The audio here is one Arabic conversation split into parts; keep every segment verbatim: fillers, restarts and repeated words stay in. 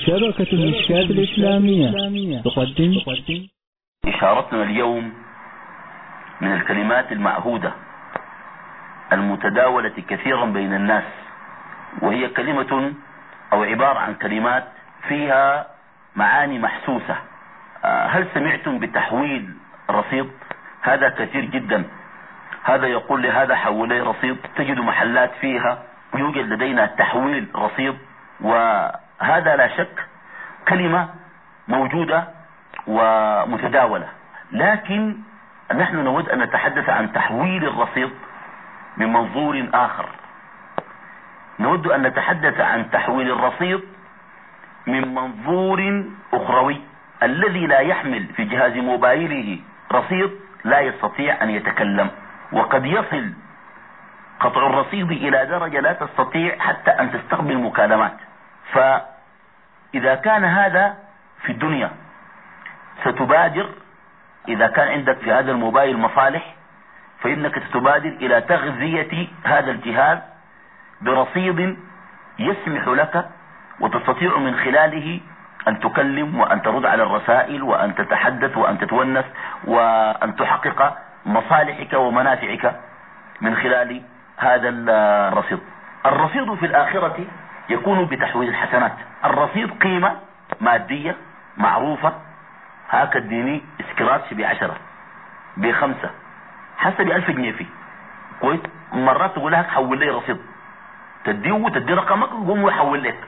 شبكة المشكات الإسلامية تقدم إشارتنا اليوم من الكلمات المعهودة المتداولة كثيرا بين الناس، وهي كلمة أو عبارة عن كلمات فيها معاني محسوسة. هل سمعتم بتحويل رصيد؟ هذا كثير جدا. هذا يقول لهذا حول لي رصيد، تجد محلات فيها يوجد لدينا تحويل رصيد، وهذا لا شك كلمة موجودة ومتداولة، لكن نحن نود أن نتحدث عن تحويل الرصيد من منظور آخر. نود أن نتحدث عن تحويل الرصيد من منظور أخروي. الذي لا يحمل في جهاز موبايله رصيد لا يستطيع أن يتكلم، وقد يصل قطع الرصيد إلى درجة لا تستطيع حتى أن تستقبل مكالمات. فإذا كان هذا في الدنيا ستبادر، إذا كان عندك في هذا الموبايل مصالح فإنك ستبادر إلى تغذية هذا الجهاز برصيد يسمح لك وتستطيع من خلاله أن تكلم وأن ترد على الرسائل وأن تتحدث وأن تتونس وأن تحقق مصالحك ومنافعك من خلال هذا الرصيد. الرصيد في الآخرة يكون بتحويل الحسنات. الرصيد قيمة مادية معروفة، هاك الديني اسكراتش بعشرة بخمسة حسب ألف جنيه فيه كويس. مرات تقول لك حول لي رصيد، تديه وتدي رقمك وقوم ويحول لك،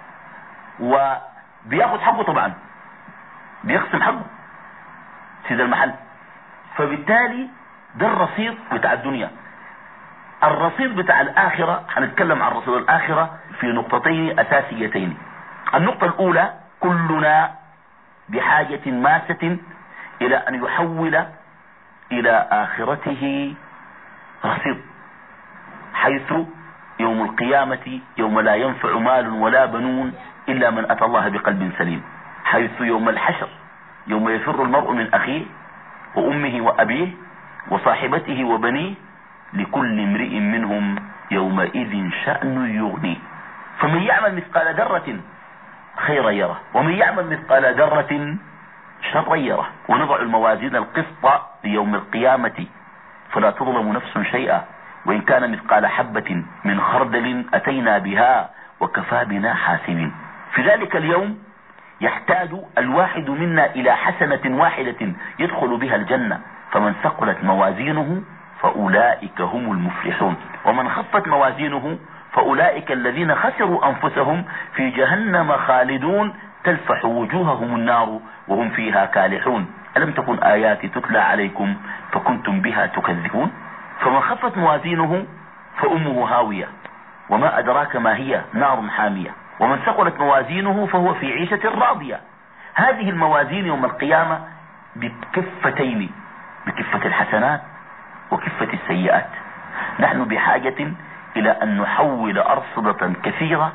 وبياخد حقه طبعا، بيقسم حقه سيد المحل. فبالتالي ده الرصيد بتاع الدنيا. الرصيد بتاع الآخرة، هنتكلم عن رصيد الآخرة في نقطتين أساسيتين. النقطة الأولى، كلنا بحاجة ماسة إلى أن يحول إلى آخرته رصيد، حيث يوم القيامة يوم لا ينفع مال ولا بنون إلا من أتى الله بقلب سليم، حيث يوم الحشر يوم يفر المرء من أخيه وأمه وأبيه وصاحبته وبنيه لكل امرئ منهم يومئذ شأن يغنيه. فمن يعمل مثقال ذرة خيرا يره ومن يعمل مثقال ذرة شرا يره. ونضع الموازين القسط ليوم القيامة فلا تظلم نفس شيئا وإن كان مثقال حبة من خردل أتينا بها وكفى بنا حاسبين. في ذلك اليوم يحتاج الواحد منا إلى حسنة واحدة يدخل بها الجنة، فمن ثقلت موازينه فأولئك هم المفلحون، ومن خفت موازينه فأولئك الذين خسروا أنفسهم في جهنم خالدون تلفح وجوههم النار وهم فيها كالحون. ألم تكن آياتي تتلى عليكم فكنتم بها تكذبون. فمن خفت موازينه فأمه هاوية وما أدراك ما هي، نار حامية. ومن ثقلت موازينه فهو في عيشة راضية. هذه الموازين يوم القيامة بكفتين، بكفة الحسنات وكفة السيئات. نحن بحاجة إلى أن نحول أرصدة كثيرة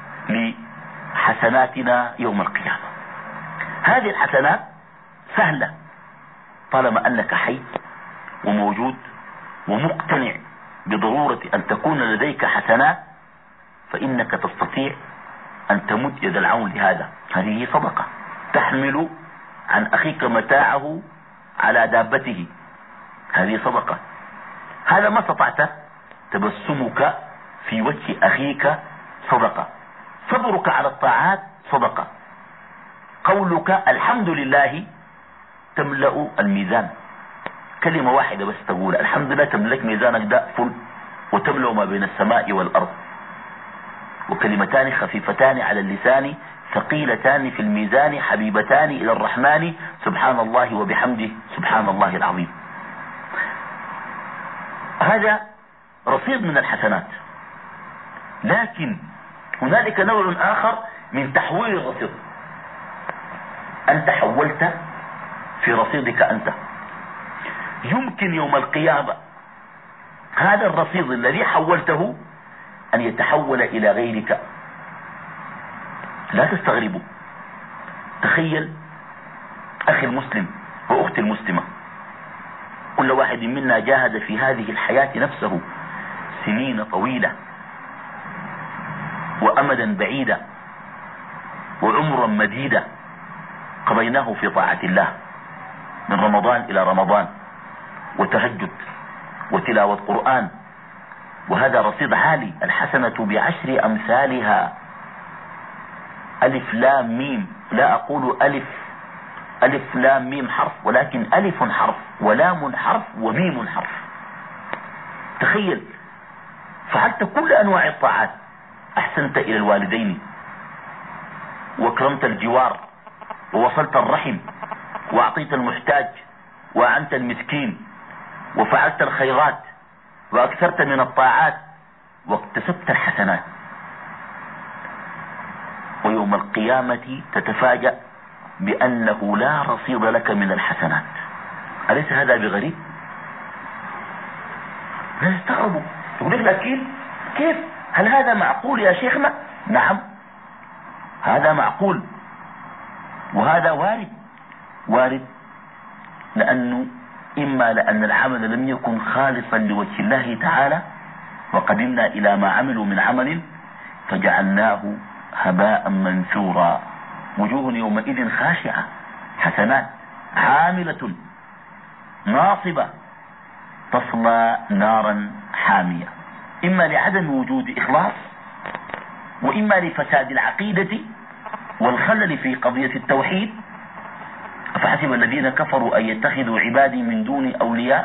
لحسناتنا يوم القيامة. هذه الحسنات سهلة طالما أنك حي وموجود ومقتنع بضرورة أن تكون لديك حسنات، فإنك تستطيع أن تمد يد العون لهذا. هذه صدقة. تحمل عن أخيك متاعه على دابته، هذه صدقة. هذا ما استطعت، تبسمك في وجه أخيك صدقة. صبرك على الطاعات صدقة. قولك الحمد لله تملأ الميزان. كلمة واحدة بس تقول الحمد لله تملك ميزانك ده فل، وتملأ ما بين السماء والأرض. وكلمتان خفيفتان على اللسان ثقيلتان في الميزان حبيبتان إلى الرحمن سبحان الله وبحمده سبحان الله العظيم. هذا رصيد من الحسنات. لكن هنالك نوع آخر من تحويل الرصيد. أنت حولت في رصيدك أنت. يمكن يوم القيامة هذا الرصيد الذي حولته أن يتحول إلى غيرك. لا تستغربوا. تخيل أخي المسلم وأختي المسلمة، كل واحد منا جاهد في هذه الحياة نفسه سنين طويلة وأمدا بعيدا وعمرا مديدا قضيناه في طاعة الله من رمضان إلى رمضان، وتهجد وتلاوة قرآن، وهذا رصيد عالي. الحسنة بعشر أمثالها. ألف لام ميم، لا أقول ألف ألف لام ميم حرف، ولكن ألف حرف ولام حرف وميم حرف. تخيل، فعلت كل أنواع الطاعات، أحسنت إلى الوالدين، وأكرمت الجوار، ووصلت الرحم، وأعطيت المحتاج، وأعنت المسكين، وفعلت الخيرات، وأكثرت من الطاعات، واكتسبت الحسنات. ويوم القيامة تتفاجأ بأنه لا رصيد لك من الحسنات. أليس هذا بغريب؟ لا يستغربوا، يقول لك لكن كيف؟ هل هذا معقول يا شيخنا؟ نعم، هذا معقول، وهذا وارد. وارد لأنه إما لأن العمل لم يكن خالصا لوجه الله تعالى، وقدمنا إلى ما عملوا من عمل فجعلناه هباء منثورا. وجوه يومئذ خاشعة، حسنات، عاملة ناصبة تصلى نارا حامية، إما لعدم وجود إخلاص، وإما لفساد العقيدة والخلل في قضية التوحيد. فحسب الذين كفروا أن يتخذوا عبادي من دون أولياء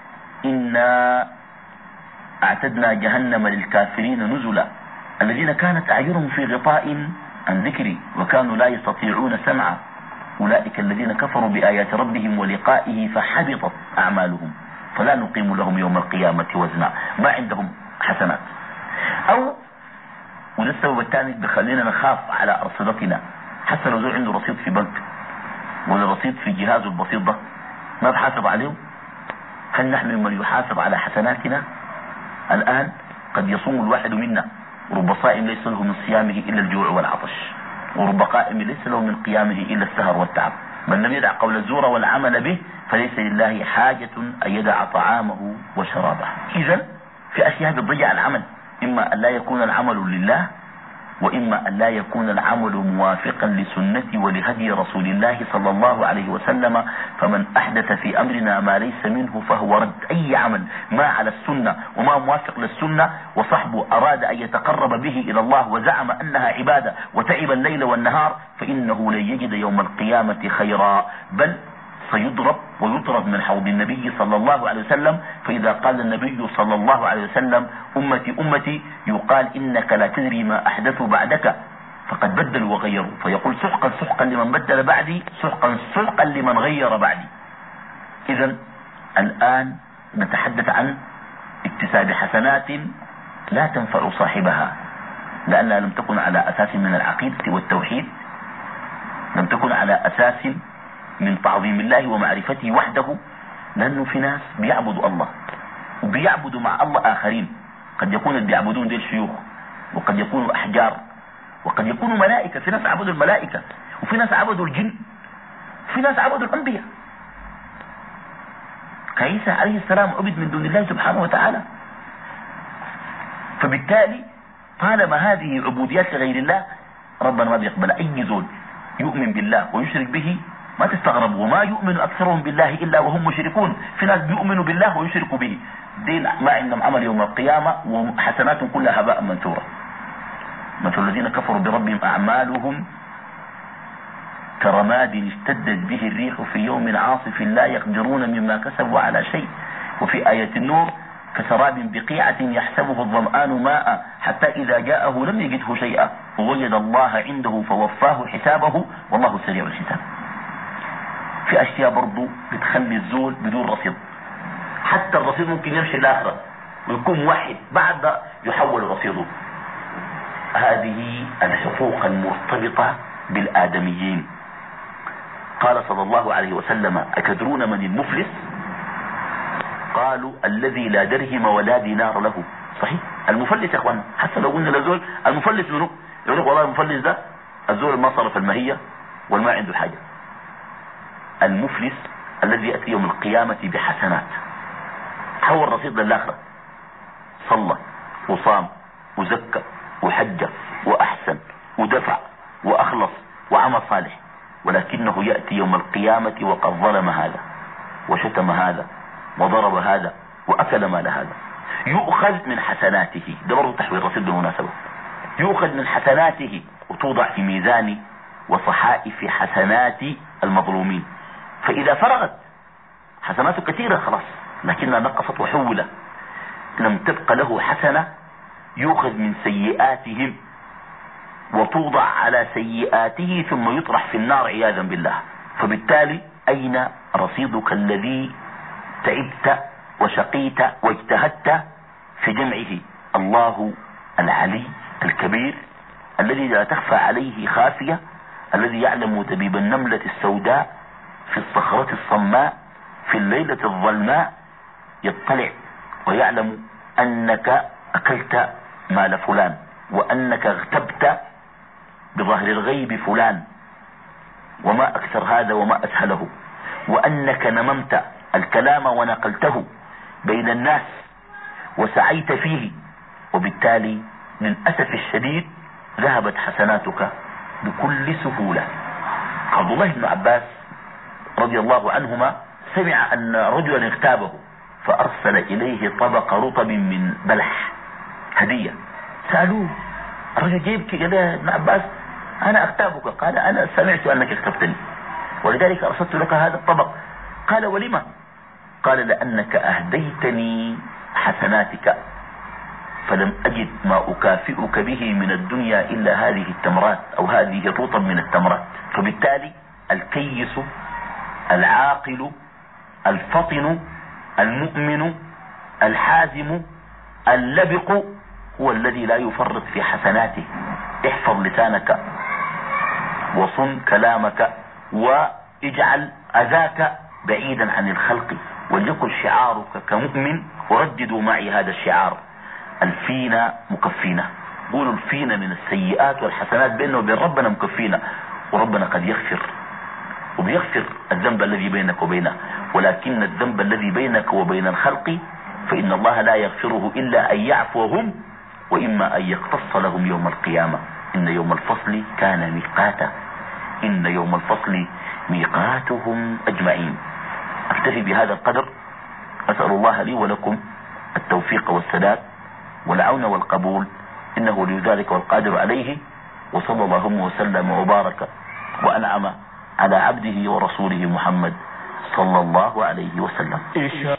إنا أعتدنا جهنم للكافرين نزلا. الذين كانت أعينهم في غطاء عن ذكري وكانوا لا يستطيعون سمعا أولئك الذين كفروا بآيات ربهم ولقائه فحبطت أعمالهم فلا نقيم لهم يوم القيامة وزنا. ما عندهم حسنات. أو وده السبب الثاني بخلينا نخاف على أرصدتنا. حتى لو زول عنده رصيد في بنك ولا رصيد في جهازه البسيط ده، ما بحاسب عليه. هل نحن ممن يحاسب على حسناتنا؟ الآن قد يصوم الواحد منا، ورب صائم ليس له من صيامه إلا الجوع والعطش، ورب قائم ليس له من قيامه إلا السهر والتعب. من لم يدع قول الزور والعمل به فليس لله حاجة أن يدع طعامه وشرابه. إذن في أشياء بتضيع العمل، إما أن لا يكون العمل لله، وإما أن لا يكون العمل موافقا لسنة ولهدي رسول الله صلى الله عليه وسلم. فمن أحدث في أمرنا ما ليس منه فهو رد. أي عمل ما على السنة وما موافق للسنة وصحبه أراد أن يتقرب به إلى الله وزعم أنها عبادة وتعب الليل والنهار فإنه لن يجد يوم القيامة خيرا، بل سيضرب ويطرد من حوض النبي صلى الله عليه وسلم. فإذا قال النبي صلى الله عليه وسلم أمتي أمتي يقال إنك لا تدري ما أحدثوا بعدك فقد بدلوا وغيروا، فيقول سحقا سحقا لمن بدل بعدي، سحقا سحقا لمن غير بعدي. إذن الآن نتحدث عن اكتساب حسنات لا تنفع صاحبها، لأنها لم تكن على أساس من العقيدة والتوحيد، لم تكن على أساس من تعظيم الله ومعرفته وحده. لأنه في ناس بيعبدوا الله وبيعبدوا مع الله آخرين، قد يكون اللي بيعبدون دي الشيوخ، وقد يكونوا أحجار، وقد يكونوا ملائكة. في ناس عبدوا الملائكة، وفي ناس عبدوا الجن، وفي ناس عبدوا الأنبياء. عيسى عليه السلام عبد من دون الله سبحانه وتعالى. فبالتالي طالما هذه عبوديات لغير الله ربنا ما بيقبل أي زول يؤمن بالله ويشرك به. ما تستغرب، وما يؤمن أكثرهم بالله إلا وهم مشركون. في ناس بيؤمنوا بالله ويشركوا به، دين ما عندهم عمل يوم القيامة وحسناتهم كلها هباء منثورة. مثل الذين كفروا بربهم أعمالهم كرماد اشتدت به الريح في يوم عاصف لا يقدرون مما كسبوا على شيء. وفي آية النور كسراب بقيعة يحسبه الظمآن ماء حتى إذا جاءه لم يجده شيئا ووجد الله عنده فوفاه حسابه والله سريع الحساب. في أشياء برضو بتخلي الزول بدون رصيد. حتى الرصيد ممكن يمشي الآخرة ويكون موحد بعد يحول رصيده. هذه الحقوق المرتبطة بالآدميين. قال صلى الله عليه وسلم أتدرون من المفلس؟ قالوا الذي لا درهم ولا دينار له. صحيح، المفلس يا اخوان، حتى لو قلنا لزول المفلس منه يقول لك والله المفلس ده الزول ما صرف المهية والما عنده حاجة. المفلس الذي يأتي يوم القيامة بحسنات، حول رصيد للآخرة، صلى وصام وزكى وحج وأحسن ودفع وأخلص وعمل صالح، ولكنه يأتي يوم القيامة وقد ظلم هذا وشتم هذا وضرب هذا وأكل مال هذا، يؤخذ من حسناته. ده برضه تحويل رصيد بالمناسبة. يؤخذ من حسناته وتوضع في ميزان وصحائف حسنات المظلومين، فإذا فرغت حسناته كثيرة خلاص لكنها نقصت وحولت، لم تبق له حسنة، يؤخذ من سيئاتهم وتوضع على سيئاته ثم يطرح في النار عياذا بالله. فبالتالي أين رصيدك الذي تعبت وشقيت واجتهدت في جمعه؟ الله العلي الكبير الذي لا تخفى عليه خافية، الذي يعلم دبيب النملة السوداء في الصخرة الصماء في الليلة الظلماء، يطلع ويعلم أنك أكلت مال فلان، وأنك اغتبت بظهر الغيب فلان، وما أكثر هذا وما أسهله، وأنك نممت الكلام ونقلته بين الناس وسعيت فيه، وبالتالي للأسف الشديد ذهبت حسناتك بكل سهولة. عبد الله بن عباس رضي الله عنهما سمع أن رجلا اغتابه فأرسل إليه طبق رطب من بلح هدية. سألوه الرجل جيب قال يا ابن عباس أنا أغتابك، قال أنا سمعت أنك اغتبتني ولذلك أرسلت لك هذا الطبق. قال ولما؟ قال لأنك أهديتني حسناتك فلم أجد ما أكافئك به من الدنيا إلا هذه التمرات أو هذه الرطب من التمرات. فبالتالي الكيس العاقل الفطن المؤمن الحازم اللبق هو الذي لا يفرط في حسناته. احفظ لسانك وصن كلامك واجعل أذاك بعيدا عن الخلق، وليكن شعارك كمؤمن. ورددوا معي هذا الشعار: الفينا مكفينا. قولوا الفينا من السيئات والحسنات بيننا وبين ربنا مكفينا، وربنا قد يغفر وبيغفر الذنب الذي بينك وبينه، ولكن الذنب الذي بينك وبين الخلق فإن الله لا يغفره إلا أن يعفوهم وإما أن يقتص لهم يوم القيامة. إن يوم الفصل كان ميقاتا، إن يوم الفصل ميقاتهم أجمعين. أكتفي بهذا القدر، أسأل الله لي ولكم التوفيق والسداد والعون والقبول، إنه لذلك والقادر عليه. وصلى الله وسلم وبارك وأنعم على عبده ورسوله محمد صلى الله عليه وسلم.